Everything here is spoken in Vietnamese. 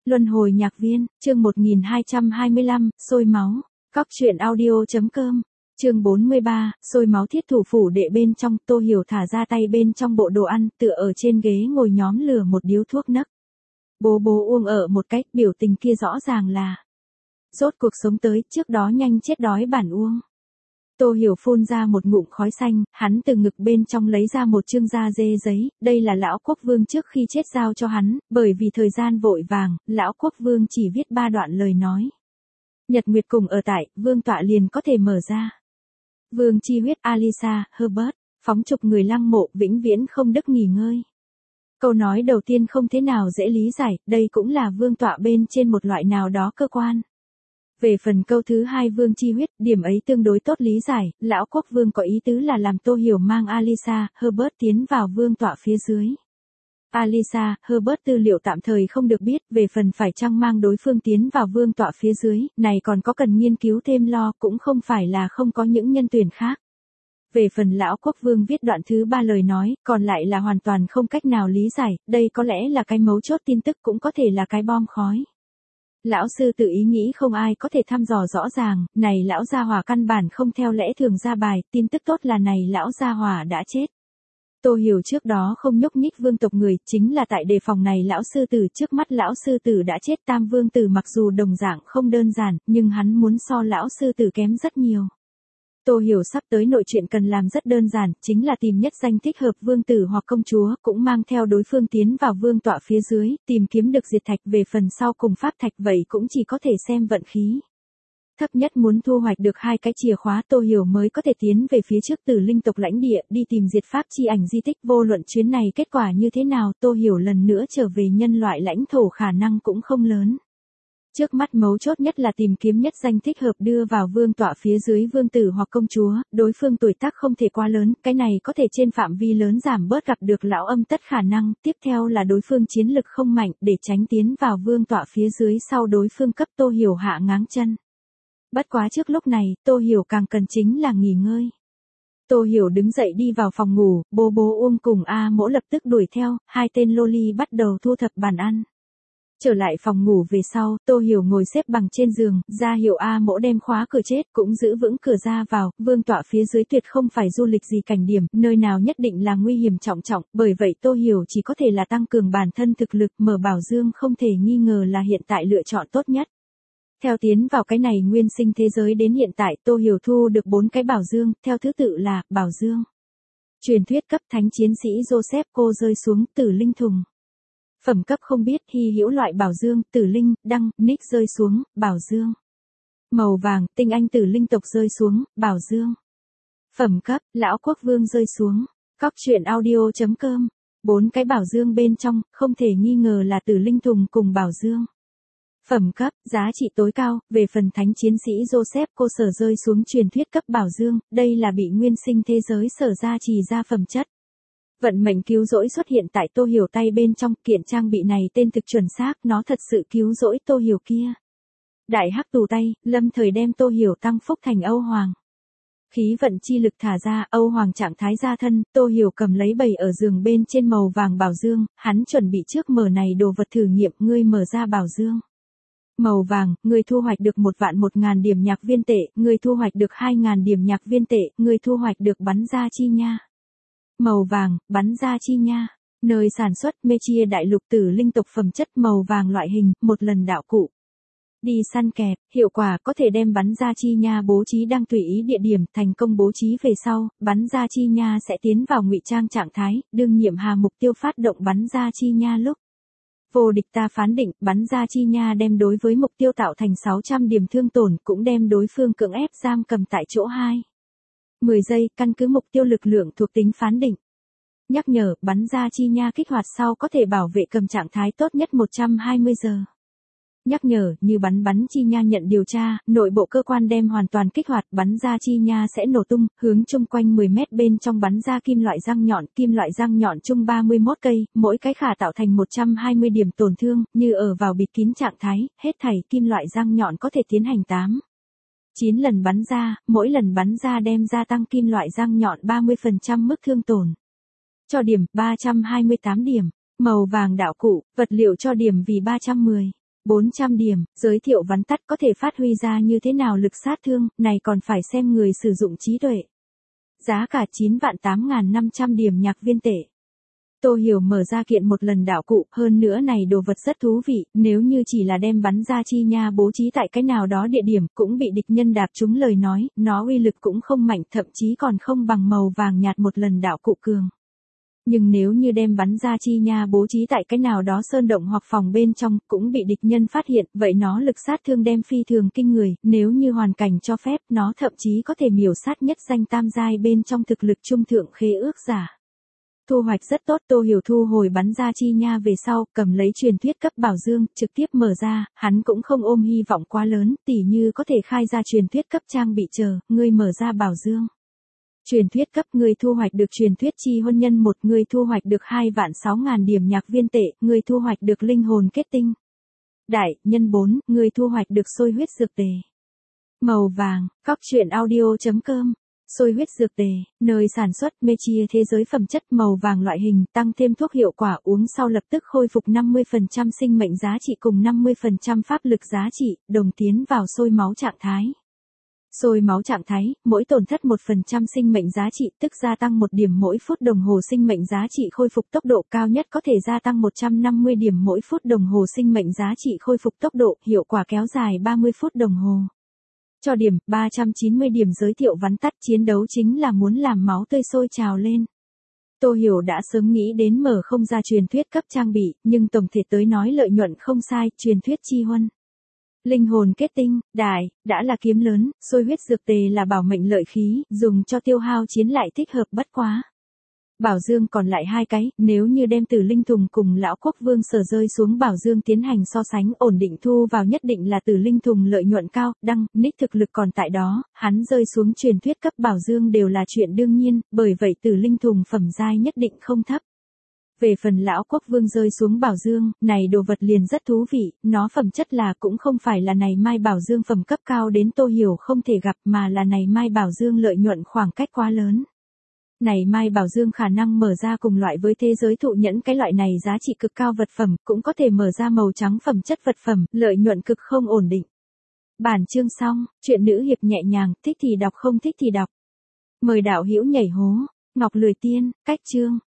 Luân hồi nhạc viên, chương 1225, sôi máu. Cóc truyện audio.com. Chương 43, sôi máu. Thiết thủ phủ đệ bên trong, Tô Hiểu thả ra tay bên trong bộ đồ ăn, tựa ở trên ghế ngồi nhóm lửa một điếu thuốc nấc. Bố uông ở một cách, biểu tình kia rõ ràng là rốt cuộc sống tới, trước đó nhanh chết đói bản uông. Tô Hiểu phun ra một ngụm khói xanh, hắn từ ngực bên trong lấy ra một chương da dê giấy, đây là lão quốc vương trước khi chết giao cho hắn, bởi vì thời gian vội vàng, lão quốc vương chỉ viết 3 đoạn lời nói. Nhật Nguyệt cùng ở tại, vương tọa liền có thể mở ra. Vương chi huyết Alisa, Herbert, phóng chục người lăng mộ, vĩnh viễn không đức nghỉ ngơi. Câu nói đầu tiên không thế nào dễ lý giải, đây cũng là vương tọa bên trên một loại nào đó cơ quan. Về phần câu thứ hai vương chi huyết, điểm ấy tương đối tốt lý giải, lão quốc vương có ý tứ là làm Tô Hiểu mang Alisa, Herbert tiến vào vương tọa phía dưới. Alisa, Herbert tư liệu tạm thời không được biết, về phần phải chăng mang đối phương tiến vào vương tọa phía dưới, này còn có cần nghiên cứu thêm lo, cũng không phải là không có những nhân tuyển khác. Về phần lão quốc vương viết đoạn thứ 3 lời nói, còn lại là hoàn toàn không cách nào lý giải, đây có lẽ là cái mấu chốt tin tức, cũng có thể là cái bom khói. Lão sư tự ý nghĩ không ai có thể thăm dò rõ ràng, này lão gia hỏa căn bản không theo lẽ thường ra bài, tin tức tốt là này lão gia hỏa đã chết. Tô Hiểu trước đó không nhúc nhích vương tộc người, chính là tại đề phòng này lão sư tử, trước mắt lão sư tử đã chết. Tam vương tử mặc dù đồng dạng không đơn giản, nhưng hắn muốn so lão sư tử kém rất nhiều. Tô Hiểu sắp tới nội chuyện cần làm rất đơn giản, chính là tìm nhất danh thích hợp vương tử hoặc công chúa, cũng mang theo đối phương tiến vào vương tọa phía dưới, tìm kiếm được diệt thạch. Về phần sau cùng pháp thạch vậy cũng chỉ có thể xem vận khí. Thấp nhất muốn thu hoạch được 2 cái chìa khóa, Tô Hiểu mới có thể tiến về phía trước Tử Linh tộc lãnh địa, đi tìm diệt pháp chi ảnh di tích. Vô luận chuyến này kết quả như thế nào, Tô Hiểu lần nữa trở về nhân loại lãnh thổ khả năng cũng không lớn. Trước mắt mấu chốt nhất là tìm kiếm nhất danh thích hợp đưa vào vương tọa phía dưới vương tử hoặc công chúa, đối phương tuổi tác không thể quá lớn, cái này có thể trên phạm vi lớn giảm bớt gặp được lão âm tất khả năng, tiếp theo là đối phương chiến lực không mạnh, để tránh tiến vào vương tọa phía dưới sau đối phương cấp Tô Hiểu hạ ngáng chân. Bất quá trước lúc này, Tô Hiểu càng cần chính là nghỉ ngơi. Tô Hiểu đứng dậy đi vào phòng ngủ, bố Uông cùng A Mỗ lập tức đuổi theo, 2 tên loli bắt đầu thu thập bàn ăn. Trở lại phòng ngủ về sau, Tô Hiểu ngồi xếp bằng trên giường, ra hiệu A Mỗ đem khóa cửa chết, cũng giữ vững cửa ra vào, vương tọa phía dưới tuyệt không phải du lịch gì cảnh điểm, nơi nào nhất định là nguy hiểm trọng trọng, bởi vậy Tô Hiểu chỉ có thể là tăng cường bản thân thực lực, mở bảo dương không thể nghi ngờ là hiện tại lựa chọn tốt nhất. Theo tiến vào cái này nguyên sinh thế giới đến hiện tại, Tô Hiểu thu được 4 cái bảo dương, theo thứ tự là, bảo dương truyền thuyết cấp thánh chiến sĩ Joseph cô rơi xuống Tử Linh thùng. Phẩm cấp không biết, hy hữu loại bảo dương, Tử Linh, đăng, nick rơi xuống, bảo dương. Màu vàng, tinh anh Tử Linh tộc rơi xuống, bảo dương. Phẩm cấp, lão quốc vương rơi xuống, cóc truyện audio.com. 4 cái bảo dương bên trong, không thể nghi ngờ là Tử Linh thùng cùng bảo dương. Phẩm cấp, giá trị tối cao, về phần thánh chiến sĩ Joseph cô sở rơi xuống truyền thuyết cấp bảo dương, đây là bị nguyên sinh thế giới sở ra trì ra phẩm chất. Vận mệnh cứu rỗi xuất hiện tại Tô Hiểu tay bên trong, kiện trang bị này tên thực chuẩn xác, nó thật sự cứu rỗi Tô Hiểu kia. Đại hắc tù tay, lâm thời đem Tô Hiểu tăng phúc thành Âu Hoàng. Khí vận chi lực thả ra, Âu Hoàng trạng thái ra thân, Tô Hiểu cầm lấy bày ở giường bên trên màu vàng bảo dương, hắn chuẩn bị trước mở này đồ vật thử nghiệm, ngươi mở ra bảo dương. Màu vàng, ngươi thu hoạch được 1.000 điểm nhạc viên tệ, ngươi thu hoạch được 2.000 điểm nhạc viên tệ, ngươi thu hoạch được bắn ra chi nha. Màu vàng, bắn ra chi nha. Nơi sản xuất, Mechia đại lục Tử Linh tộc phẩm chất màu vàng loại hình, một lần đạo cụ. Đi săn kẹp, hiệu quả có thể đem bắn ra chi nha bố trí đang tùy ý địa điểm, thành công bố trí về sau, bắn ra chi nha sẽ tiến vào ngụy trang trạng thái, đương nhiệm hà mục tiêu phát động bắn ra chi nha lúc. Vô địch ta phán định, bắn ra chi nha đem đối với mục tiêu tạo thành 600 điểm thương tổn, cũng đem đối phương cưỡng ép giam cầm tại chỗ 10 giây, căn cứ mục tiêu lực lượng thuộc tính phán định. Nhắc nhở, bắn ra chi nha kích hoạt sau có thể bảo vệ cầm trạng thái tốt nhất 120 giờ. Nhắc nhở, như bắn chi nha nhận điều tra, nội bộ cơ quan đem hoàn toàn kích hoạt, bắn ra chi nha sẽ nổ tung, hướng chung quanh 10 mét bên trong bắn ra kim loại răng nhọn chung 31 cây, mỗi cái khả tạo thành 120 điểm tổn thương, như ở vào bịt kín trạng thái, hết thảy kim loại răng nhọn có thể tiến hành 9 lần bắn ra, mỗi lần bắn ra đem gia tăng kim loại răng nhọn 30% mức thương tổn. Cho điểm, 328 điểm. Màu vàng đạo cụ, vật liệu cho điểm vì 310. 400 điểm, giới thiệu vắn tắt có thể phát huy ra như thế nào lực sát thương, này còn phải xem người sử dụng trí tuệ. Giá cả 9.8.500 điểm nhạc viên tệ. Tô Hiểu mở ra kiện một lần đạo cụ, hơn nữa này đồ vật rất thú vị, nếu như chỉ là đem bắn ra chi nha bố trí tại cái nào đó địa điểm cũng bị địch nhân đạp trúng lời nói, nó uy lực cũng không mạnh, thậm chí còn không bằng màu vàng nhạt một lần đạo cụ cường. Nhưng nếu như đem bắn ra chi nha bố trí tại cái nào đó sơn động hoặc phòng bên trong cũng bị địch nhân phát hiện, vậy nó lực sát thương đem phi thường kinh người, nếu như hoàn cảnh cho phép nó thậm chí có thể miểu sát nhất danh tam giai bên trong thực lực trung thượng khế ước giả. Thu hoạch rất tốt, Tô Hiểu thu hồi bắn ra chi nha về sau, cầm lấy truyền thuyết cấp bảo dương, trực tiếp mở ra, hắn cũng không ôm hy vọng quá lớn, tỉ như có thể khai ra truyền thuyết cấp trang bị chờ, ngươi mở ra bảo dương. Truyền thuyết cấp, người thu hoạch được truyền thuyết chi hôn nhân 1, người thu hoạch được 2.600.000 điểm nhạc viên tệ, người thu hoạch được linh hồn kết tinh. Đại, nhân 4, người thu hoạch được xôi huyết dược tề. Màu vàng, cóc truyện audio.com. Xôi huyết dược tề, nơi sản xuất mê chia thế giới phẩm chất màu vàng loại hình, tăng thêm thuốc hiệu quả uống sau lập tức khôi phục 50% sinh mệnh giá trị cùng 50% pháp lực giá trị, đồng tiến vào sôi máu trạng thái. Sôi máu trạng thái, mỗi tổn thất 1% sinh mệnh giá trị tức gia tăng 1 điểm mỗi phút đồng hồ sinh mệnh giá trị khôi phục tốc độ cao nhất có thể gia tăng 150 điểm mỗi phút đồng hồ sinh mệnh giá trị khôi phục tốc độ, hiệu quả kéo dài 30 phút đồng hồ. Cho điểm, 390 điểm giới thiệu vắn tắt chiến đấu chính là muốn làm máu tươi sôi trào lên. Tô Hiểu đã sớm nghĩ đến mở không ra truyền thuyết cấp trang bị, nhưng tổng thể tới nói lợi nhuận không sai, truyền thuyết chi huân. Linh hồn kết tinh, đại, đã là kiếm lớn, xôi huyết dược tề là bảo mệnh lợi khí, dùng cho tiêu hao chiến lại thích hợp bất quá. Bảo dương còn lại 2 cái, nếu như đem Tử Linh Thùng cùng Lão Quốc Vương Sở rơi xuống bảo dương tiến hành so sánh ổn định thu vào nhất định là Tử Linh Thùng lợi nhuận cao, nick thực lực còn tại đó, hắn rơi xuống truyền thuyết cấp bảo dương đều là chuyện đương nhiên, bởi vậy Tử Linh Thùng phẩm giai nhất định không thấp. Về phần Lão Quốc Vương rơi xuống bảo dương, này đồ vật liền rất thú vị, nó phẩm chất là cũng không phải là này mai bảo dương phẩm cấp cao đến Tô Hiểu không thể gặp mà là này mai bảo dương lợi nhuận khoảng cách quá lớn. Này mai bảo dương khả năng mở ra cùng loại với thế giới thụ nhẫn cái loại này giá trị cực cao vật phẩm, cũng có thể mở ra màu trắng phẩm chất vật phẩm, lợi nhuận cực không ổn định. Bản chương xong, chuyện nữ hiệp nhẹ nhàng, thích thì đọc không thích thì đọc. Mời đạo hữu nhảy hố, Ngọc Lười Tiên, cách chương.